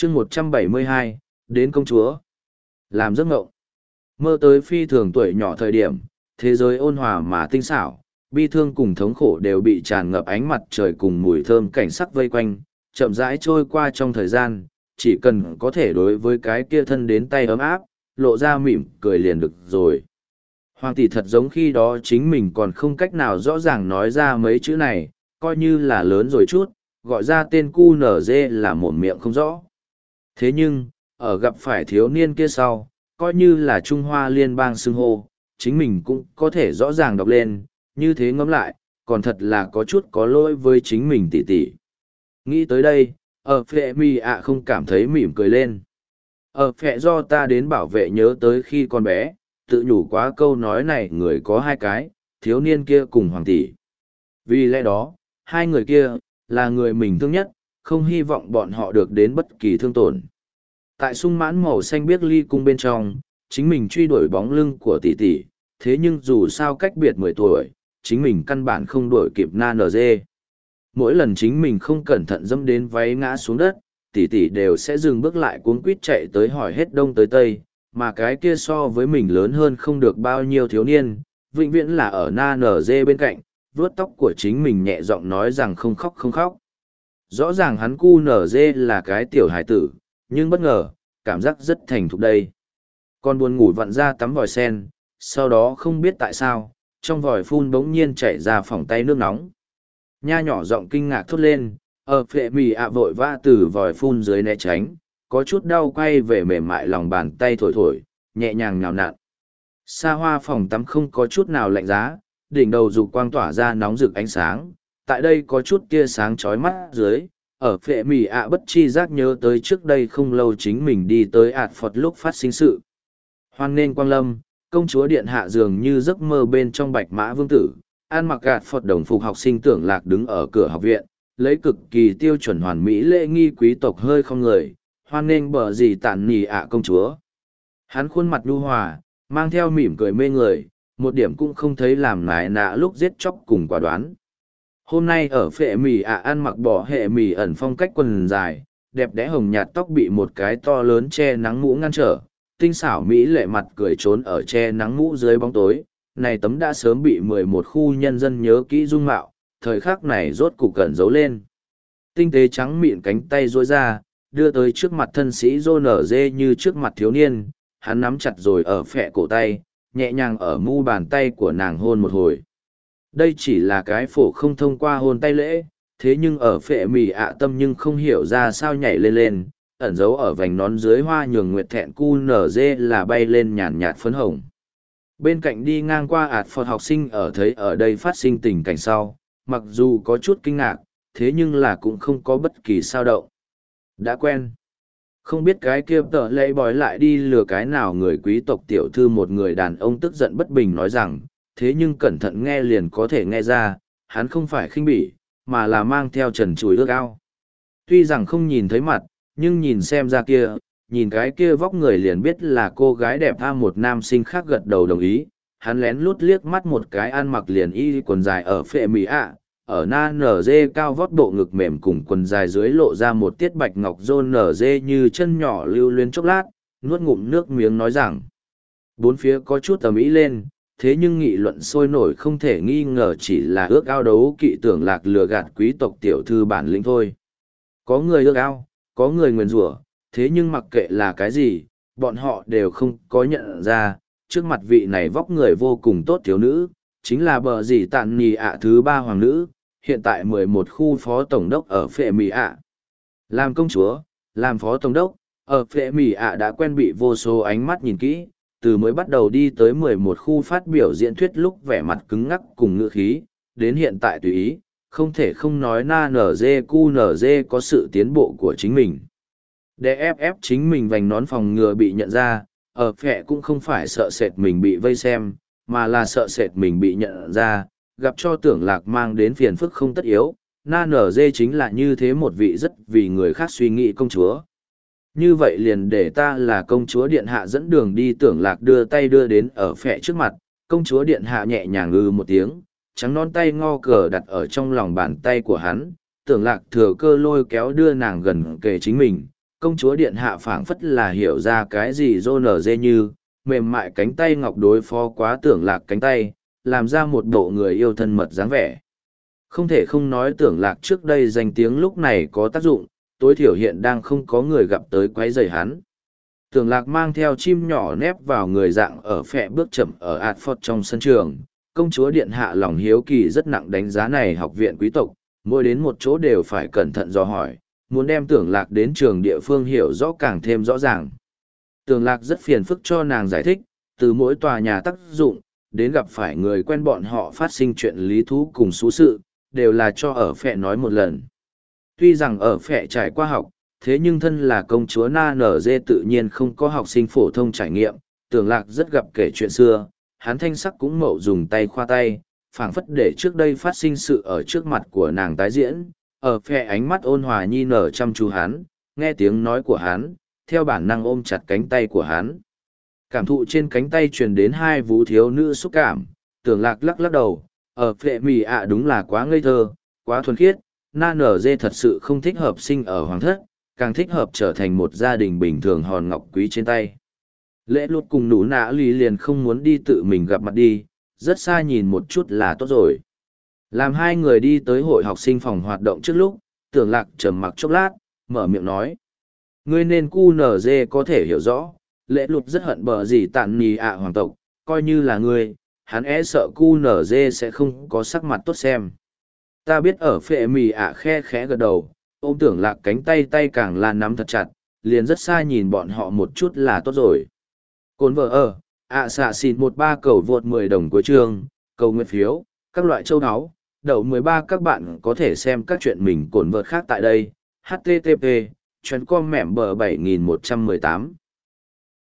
chương 172, đến công chúa. Làm giấc ngộng. Mơ tới phi thường tuổi nhỏ thời điểm, thế giới ôn hòa mà tinh xảo, bi thương cùng thống khổ đều bị tràn ngập ánh mặt trời cùng mùi thơm cảnh sắc vây quanh, chậm rãi trôi qua trong thời gian, chỉ cần có thể đối với cái kia thân đến tay ấm áp, lộ ra mỉm cười liền được rồi. Hoàng tỷ thật giống khi đó chính mình còn không cách nào rõ ràng nói ra mấy chữ này, coi như là lớn rồi chút, gọi ra tên cu nở dê là mồm miệng không rõ. Thế nhưng, ở gặp phải thiếu niên kia sau, coi như là Trung Hoa liên bang xưng hô, chính mình cũng có thể rõ ràng đọc lên, như thế ngẫm lại, còn thật là có chút có lỗi với chính mình tỉ tỉ. Nghĩ tới đây, ở phệ mi ạ không cảm thấy mỉm cười lên. Ở phệ do ta đến bảo vệ nhớ tới khi con bé, tự nhủ quá câu nói này người có hai cái, thiếu niên kia cùng hoàng tỷ. Vì lẽ đó, hai người kia, là người mình thương nhất, không hy vọng bọn họ được đến bất kỳ thương tổn. Tại sung mãn màu xanh biếc ly cung bên trong, chính mình truy đuổi bóng lưng của tỷ tỷ, thế nhưng dù sao cách biệt 10 tuổi, chính mình căn bản không đuổi kịp na nở dê. Mỗi lần chính mình không cẩn thận dẫm đến váy ngã xuống đất, tỷ tỷ đều sẽ dừng bước lại cuống quýt chạy tới hỏi hết đông tới tây, mà cái kia so với mình lớn hơn không được bao nhiêu thiếu niên, vĩnh viễn là ở na nở dê bên cạnh, vuốt tóc của chính mình nhẹ giọng nói rằng không khóc không khóc. Rõ ràng hắn cu nở dê là cái tiểu hải tử, nhưng bất ngờ, cảm giác rất thành thục đây. Con buồn ngủ vặn ra tắm vòi sen, sau đó không biết tại sao, trong vòi phun bỗng nhiên chảy ra phỏng tay nước nóng. Nha nhỏ giọng kinh ngạc thốt lên, ở phệ mì ạ vội vã từ vòi phun dưới né tránh, có chút đau quay về mềm mại lòng bàn tay thổi thổi, nhẹ nhàng nhào nặn. Xa hoa phòng tắm không có chút nào lạnh giá, đỉnh đầu dục quang tỏa ra nóng rực ánh sáng, tại đây có chút tia sáng chói mắt dưới, ở phệ mì ạ bất chi giác nhớ tới trước đây không lâu chính mình đi tới ạt phật lúc phát sinh sự. Hoan nên quang lâm, công chúa điện hạ dường như giấc mơ bên trong bạch mã vương tử, an mặc ạt phật đồng phục học sinh Tưởng Lạc đứng ở cửa học viện, lấy cực kỳ tiêu chuẩn hoàn mỹ lễ nghi quý tộc hơi không người, hoan nên bờ gì tản nỉ ạ công chúa. Hắn khuôn mặt nhu hòa, mang theo mỉm cười mê người, một điểm cũng không thấy làm nái nạ lúc giết chóc cùng quả đoán. Hôm nay ở phệ mì ạ ăn mặc bỏ hệ mì ẩn phong cách quần dài, đẹp đẽ hồng nhạt tóc bị một cái to lớn che nắng mũ ngăn trở, tinh xảo mỹ lệ mặt cười trốn ở che nắng mũ dưới bóng tối. Này tấm đã sớm bị 11 khu nhân dân nhớ kỹ dung mạo, thời khắc này rốt cục cẩn giấu lên. Tinh tế trắng mịn cánh tay duỗi ra, đưa tới trước mặt thân sĩ rô nở dê như trước mặt thiếu niên, hắn nắm chặt rồi ở phệ cổ tay, nhẹ nhàng ở mu bàn tay của nàng hôn một hồi. Đây chỉ là cái phổ không thông qua hôn tay lễ, thế nhưng ở phệ mì ạ tâm nhưng không hiểu ra sao nhảy lên lên, ẩn giấu ở vành nón dưới hoa nhường nguyệt thẹn cu nở dê là bay lên nhàn nhạt phấn hồng. Bên cạnh đi ngang qua ạt phật học sinh ở thấy ở đây phát sinh tình cảnh sau, mặc dù có chút kinh ngạc, thế nhưng là cũng không có bất kỳ sao động. Đã quen. Không biết cái kia tợ lệ bói lại đi lừa cái nào người quý tộc tiểu thư, một người đàn ông tức giận bất bình nói rằng, thế nhưng cẩn thận nghe liền có thể nghe ra, hắn không phải khinh bỉ, mà là mang theo trần trùi ước ao. Tuy rằng không nhìn thấy mặt, nhưng nhìn xem ra kia, nhìn cái kia vóc người liền biết là cô gái đẹp tha. Một nam sinh khác gật đầu đồng ý, hắn lén lút liếc mắt một cái ăn mặc liền y quần dài ở phệ mỹ ạ, ở na nở dê cao vót bộ ngực mềm cùng quần dài dưới lộ ra một tiết bạch ngọc rôn nở dê như chân nhỏ lưu luyến chốc lát, nuốt ngụm nước miếng nói rằng, bốn phía có chút tầm ý lên, thế nhưng nghị luận sôi nổi không thể nghi ngờ chỉ là ước ao đấu kỵ Tưởng Lạc lừa gạt quý tộc tiểu thư bản lĩnh thôi. Có người ước ao, có người nguyền rủa, thế nhưng mặc kệ là cái gì, bọn họ đều không có nhận ra, trước mặt vị này vóc người vô cùng tốt thiếu nữ, chính là bờ dì tạn nì ạ thứ 3 hoàng nữ, hiện tại 11 khu phó tổng đốc ở phệ mì ạ. Làm công chúa, làm phó tổng đốc, ở phệ mì ạ đã quen bị vô số ánh mắt nhìn kỹ, từ mới bắt đầu đi tới 11 khu phát biểu diễn thuyết lúc vẻ mặt cứng ngắc cùng ngữ khí, đến hiện tại tùy ý, không thể không nói na nở dê cu nở dê có sự tiến bộ của chính mình. Để ép chính mình vành nón phòng ngừa bị nhận ra, ở phệ cũng không phải sợ sệt mình bị vây xem, mà là sợ sệt mình bị nhận ra, gặp cho Tưởng Lạc mang đến phiền phức không tất yếu. Na nở dê chính là như thế một vị rất vì người khác suy nghĩ công chúa. Như vậy liền để ta là công chúa điện hạ dẫn đường đi. Tưởng Lạc đưa tay đưa đến ở phệ trước mặt, công chúa điện hạ nhẹ nhàng một tiếng, trắng non tay ngo cờ đặt ở trong lòng bàn tay của hắn. Tưởng Lạc thừa cơ lôi kéo đưa nàng gần kề chính mình, công chúa điện hạ phảng phất là hiểu ra cái gì rô nở dê như, mềm mại cánh tay ngọc đối phó quá Tưởng Lạc cánh tay, làm ra một bộ người yêu thân mật dáng vẻ. Không thể không nói Tưởng Lạc trước đây danh tiếng lúc này có tác dụng, tối thiểu hiện đang không có người gặp tới quấy rầy hắn. Tưởng Lạc mang theo chim nhỏ nép vào người dạng ở phẹ bước chậm ở Adford trong sân trường. Công chúa điện hạ lòng hiếu kỳ rất nặng đánh giá này học viện quý tộc, mỗi đến một chỗ đều phải cẩn thận dò hỏi, muốn đem Tưởng Lạc đến trường địa phương hiểu rõ càng thêm rõ ràng. Tưởng Lạc rất phiền phức cho nàng giải thích, từ mỗi tòa nhà tác dụng, đến gặp phải người quen bọn họ phát sinh chuyện lý thú cùng xú sự, đều là cho ở phẹ nói một lần. Tuy rằng ở phẹ trải qua học, thế nhưng thân là công chúa Na Nở Dê tự nhiên không có học sinh phổ thông trải nghiệm, Tưởng Lạc rất gặp kể chuyện xưa, hắn thanh sắc cũng mậu dùng tay khoa tay, phảng phất để trước đây phát sinh sự ở trước mặt của nàng tái diễn, ở phe ánh mắt ôn hòa nhi nở chăm chú hắn, nghe tiếng nói của hắn, theo bản năng ôm chặt cánh tay của hắn. Cảm thụ trên cánh tay truyền đến hai vú thiếu nữ xúc cảm, Tưởng Lạc lắc lắc đầu, ở phe mì ạ đúng là quá ngây thơ, quá thuần khiết, Na Nở Dê thật sự không thích hợp sinh ở hoàng thất, càng thích hợp trở thành một gia đình bình thường hòn ngọc quý trên tay. Lễ lụt cùng nụ nã lì liền không muốn đi tự mình gặp mặt đi, rất xa nhìn một chút là tốt rồi. Làm hai người đi tới hội học sinh phòng hoạt động trước lúc, Tưởng Lạc trầm mặc chốc lát, mở miệng nói. Ngươi nên cu nở dê có thể hiểu rõ, lễ lụt rất hận bờ gì tàn nì ạ hoàng tộc, coi như là ngươi, hắn sợ cu nở dê sẽ không có sắc mặt tốt xem. Ta biết ở phệ mì ạ khe khẽ gật đầu, ôm Tưởng Lạc cánh tay tay càng là nắm thật chặt, liền rất xa nhìn bọn họ một chút là tốt rồi. Cồn vợ ở, xạ xịt 13 cầu vượt 10 đồng cuối chương, cầu nguyện phiếu, các loại châu áo, đậu 13 các bạn có thể xem các chuyện mình cồn vợt khác tại đây, http, chuyến com mẻm bờ 7118.